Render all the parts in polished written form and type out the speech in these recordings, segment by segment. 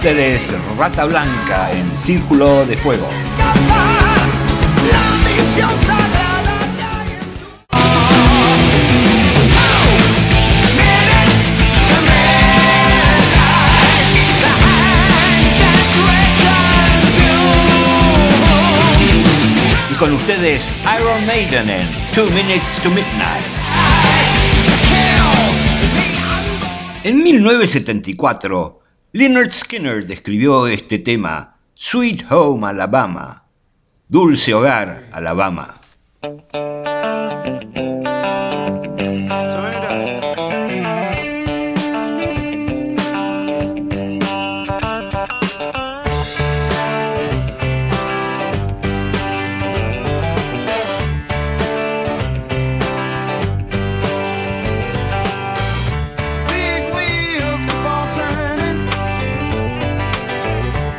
ustedes Rata Blanca en Círculo de Fuego. Y con ustedes Iron Maiden en 2 Minutes to Midnight. En 1974, Lynyrd Skynyrd describió este tema, Sweet Home Alabama, Dulce Hogar Alabama.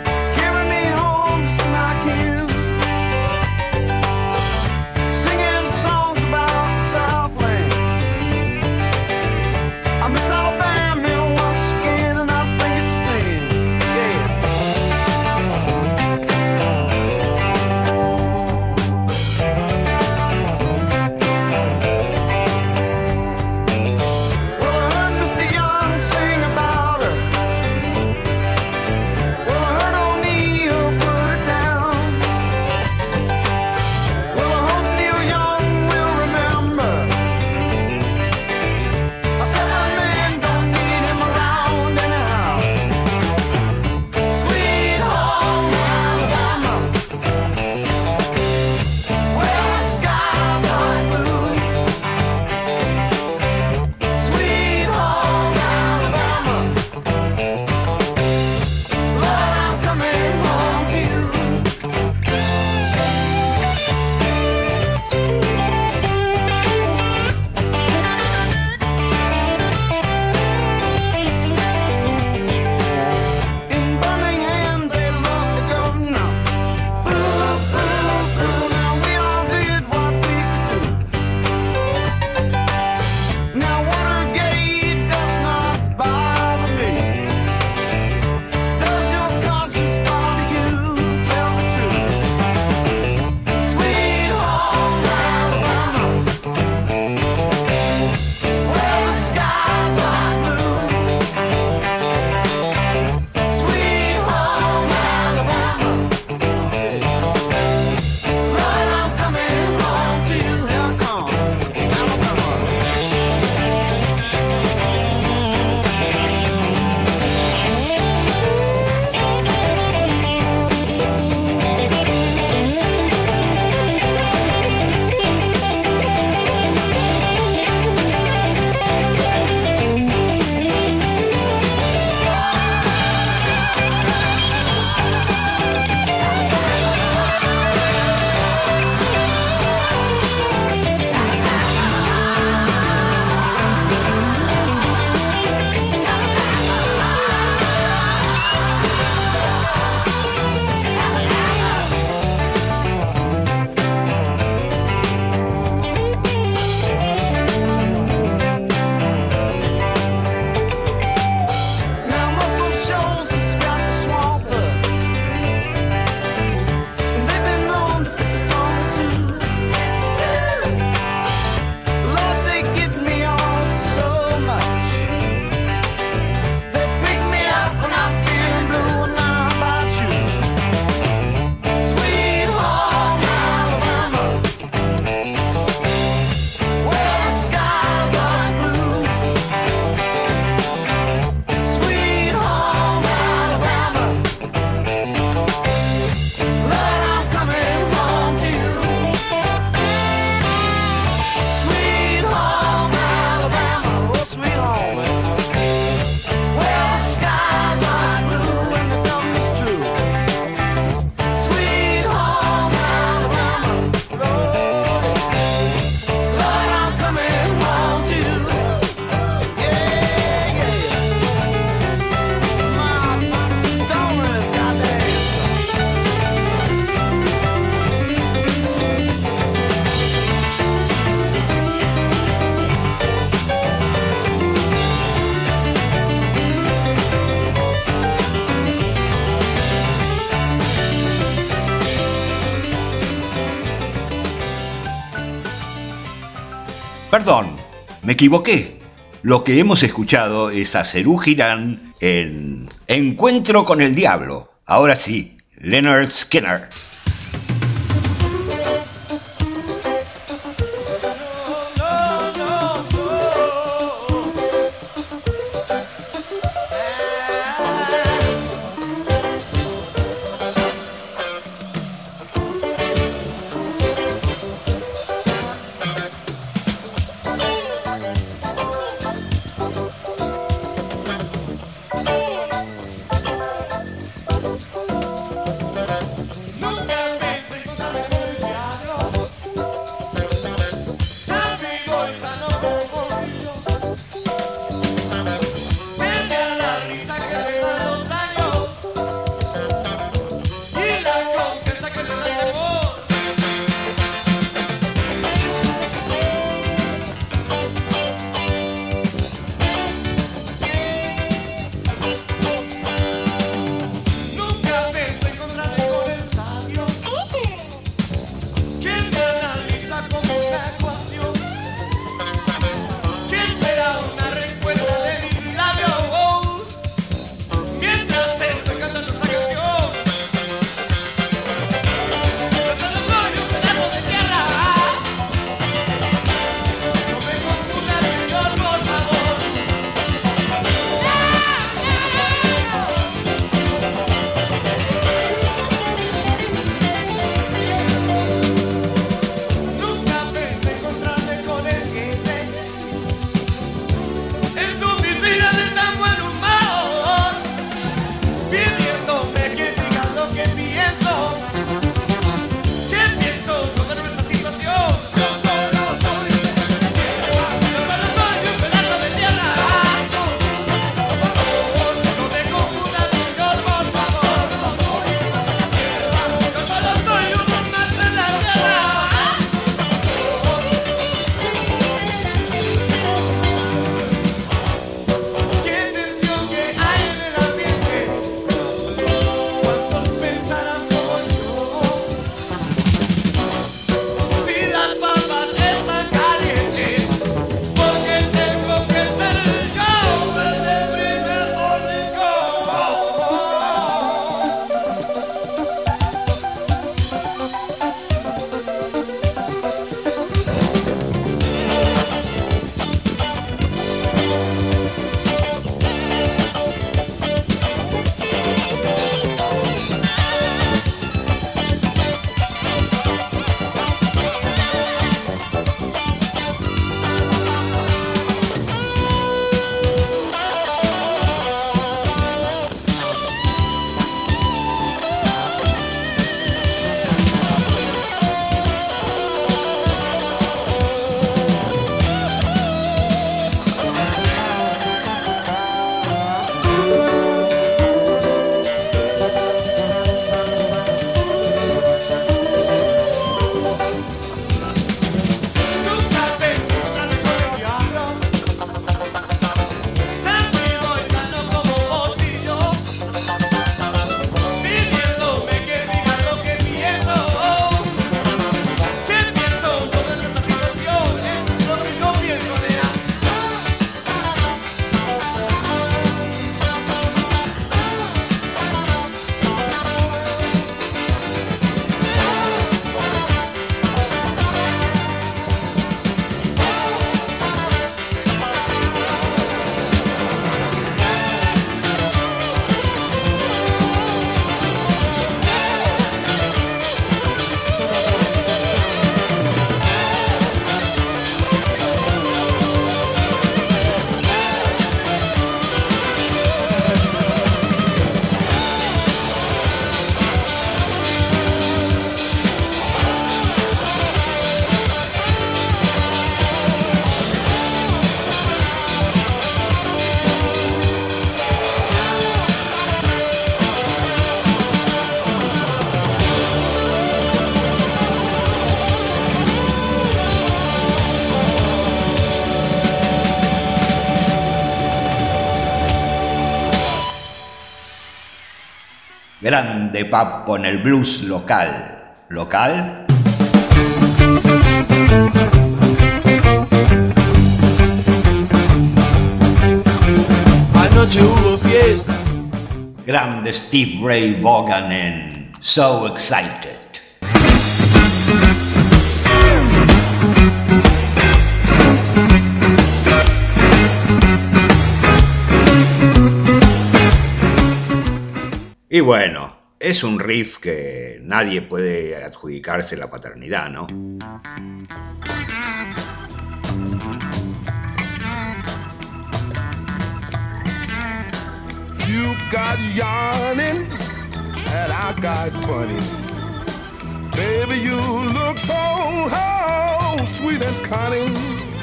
Singing Perdón, me equivoqué. Lo que hemos escuchado es a Serú Girán en Encuentro con el Diablo. Ahora sí, Lynyrd Skynyrd. Grande Papo en el blues local. ¿Local? noche hubo fiesta. Grande Steve Ray Vaughan en So Excited. Y bueno, es un riff que nadie puede adjudicarse la paternidad, ¿no? You got yarning and I got funny. Baby, you look so sweet and cunning.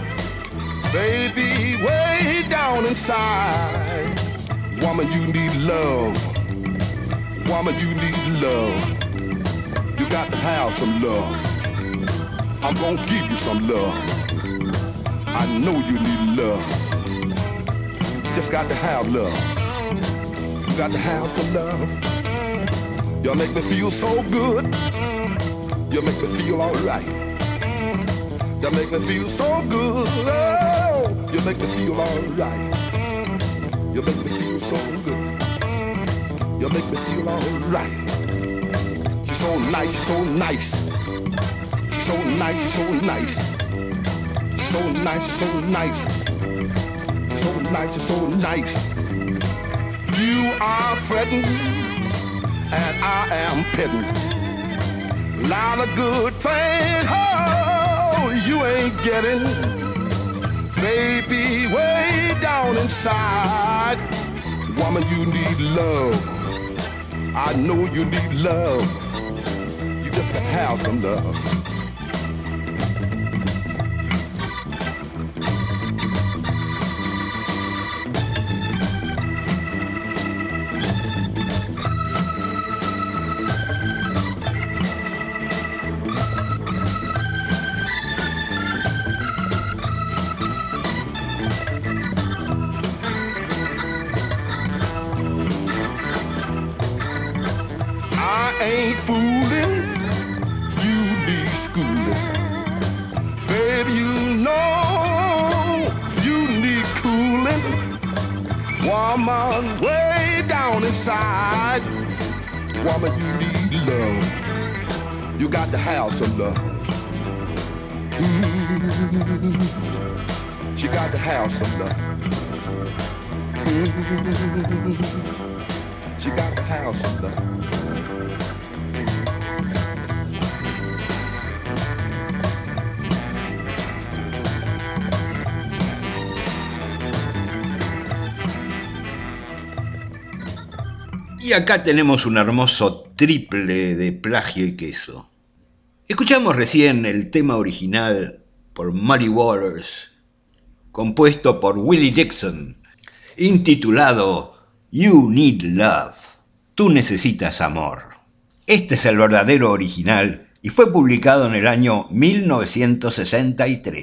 Baby, way down inside, woman, you need love. Woman, you need love. You got to have some love. I'm gonna give you some love. I know you need love. You just got to have love. You got to have some love. You make me feel so good. You make me feel alright. You make me feel so good. Oh, you make me feel alright. You make me feel so good. You make me feel alright. She's so nice, she's so nice. She's so nice, she's so nice. She's so nice, she's so nice. She's so nice, she's so nice. You are fretting, and I am petting. Lot of good things, oh, you ain't getting. Baby, way down inside, woman, you need love. I know you need love. You just gotta have some love. Ain't fooling, you need schooling. Baby, you know you need cooling. Woman, way down inside, woman, you need love. You got to have some love. She got to have some love. She got to have some love. Y acá tenemos un hermoso triple de plagio y queso. Escuchamos recién el tema original por Muddy Waters, compuesto por Willie Dixon, intitulado You Need Love, Tú Necesitas Amor. Este es el verdadero original y fue publicado en el año 1963.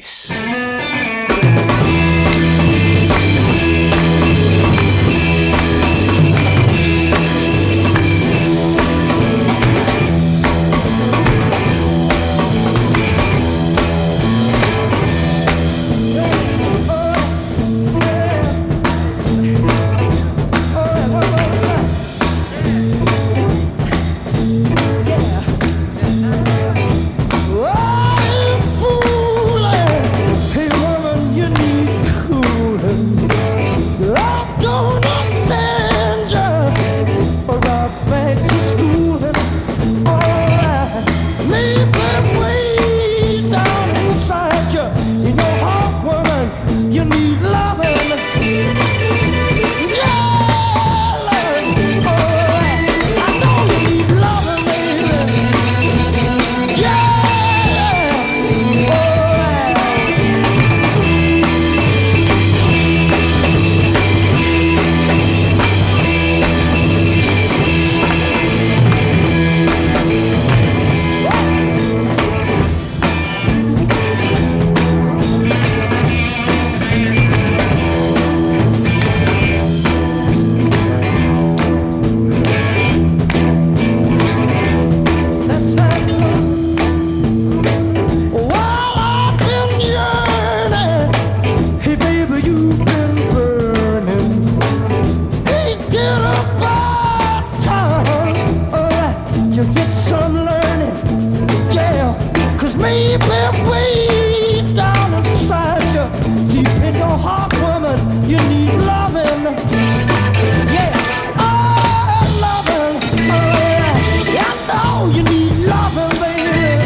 baby, way down inside you, deep in your heart, woman, you need loving. Yeah, oh, loving, oh yeah, I know you need loving, baby.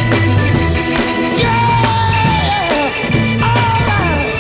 Yeah, all right.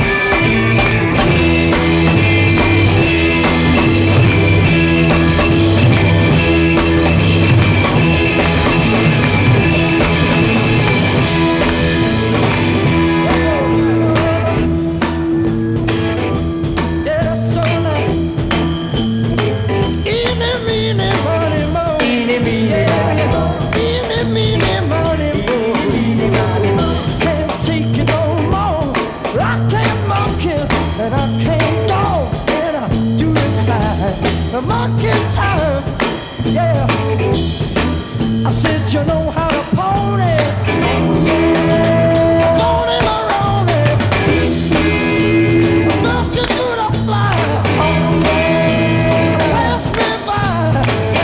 The monkey time, yeah. I said you know how to pony, pony around it. First you do the fly, pass me by.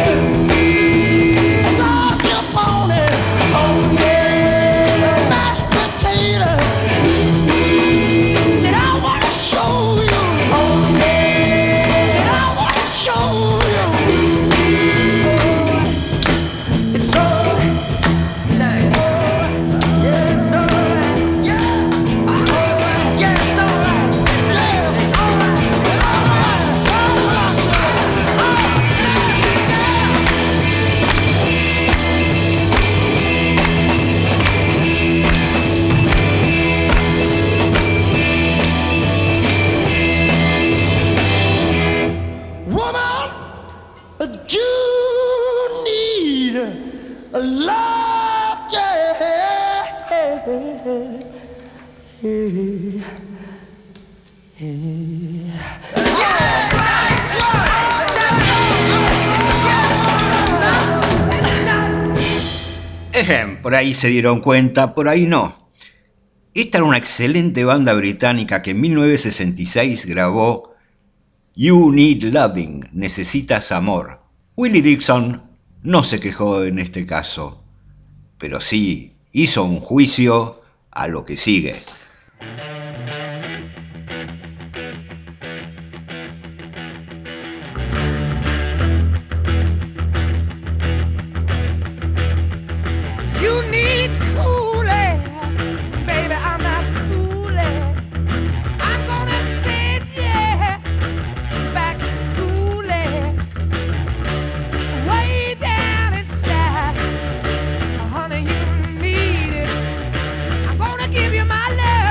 Start your pony, oh yeah. Mashed potato. Said I wanna show you, oh yeah. Said I wanna show you. It's alright. Yeah, it's alright. Yeah, it's alright. Yeah, it's alright. Yeah, it's woman, you need a love, Por ahí se dieron cuenta, por ahí no. Esta era una excelente banda británica que en 1966 grabó You Need Loving, Necesitas Amor. Willie Dixon no se quejó en este caso, pero sí hizo un juicio a lo que sigue. you need cool air, baby. I'm not fooling. I'm gonna send you back to school, way down inside. Honey, you need it. I'm gonna give you my love.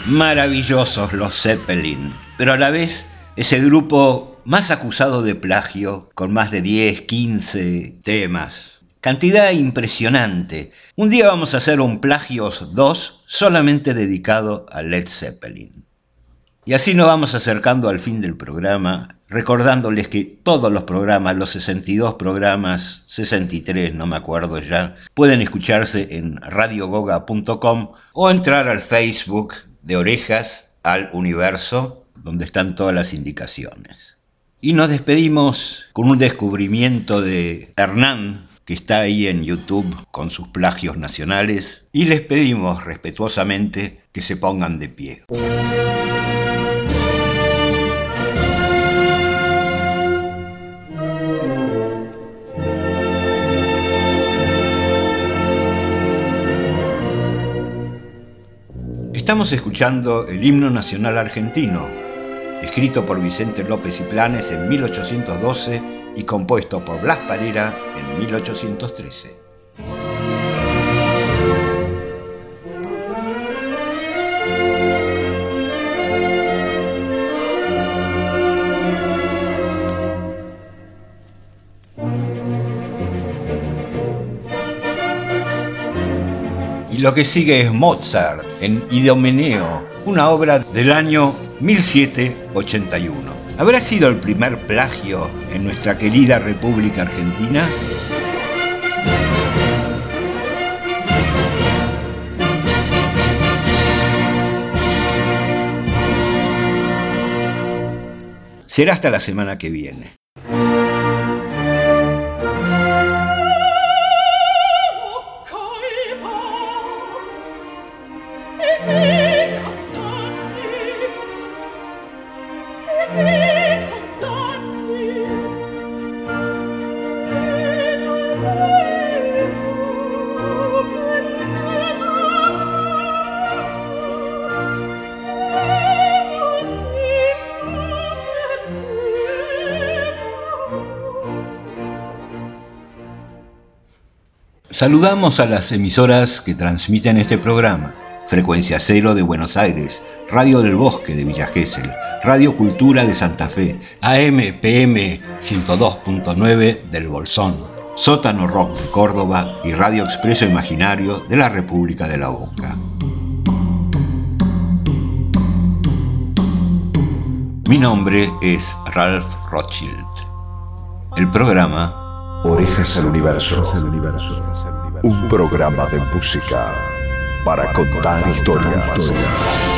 Maravillosos los Zeppelin, pero a la vez ese grupo más acusado de plagio, con más de 10, 15 temas. Cantidad impresionante. Un día vamos a hacer un Plagios 2 solamente dedicado a Led Zeppelin. Y así nos vamos acercando al fin del programa, recordándoles que todos los programas, los 62 programas, 63, no me acuerdo ya, pueden escucharse en radiogoga.com o entrar al Facebook de Orejas al Universo, donde están todas las indicaciones. Y nos despedimos con un descubrimiento de Hernán, que está ahí en YouTube con sus plagios nacionales, y les pedimos respetuosamente que se pongan de pie. Estamos escuchando el himno nacional argentino, escrito por Vicente López y Planes en 1812 y compuesto por Blas Parera en 1813. Y lo que sigue es Mozart en Idomeneo, una obra del año 1781. ¿Habrá sido el primer plagio en nuestra querida República Argentina? Será hasta la semana que viene. Saludamos a las emisoras que transmiten este programa: Frecuencia Cero de Buenos Aires, Radio del Bosque de Villa Gesell, Radio Cultura de Santa Fe, AM/PM 102.9 del Bolsón, Sótano Rock de Córdoba y Radio Expreso Imaginario de la República de la Boca. Mi nombre es Ralph Rothschild. El programa Orejas al Universo. Un programa de música para contar historias.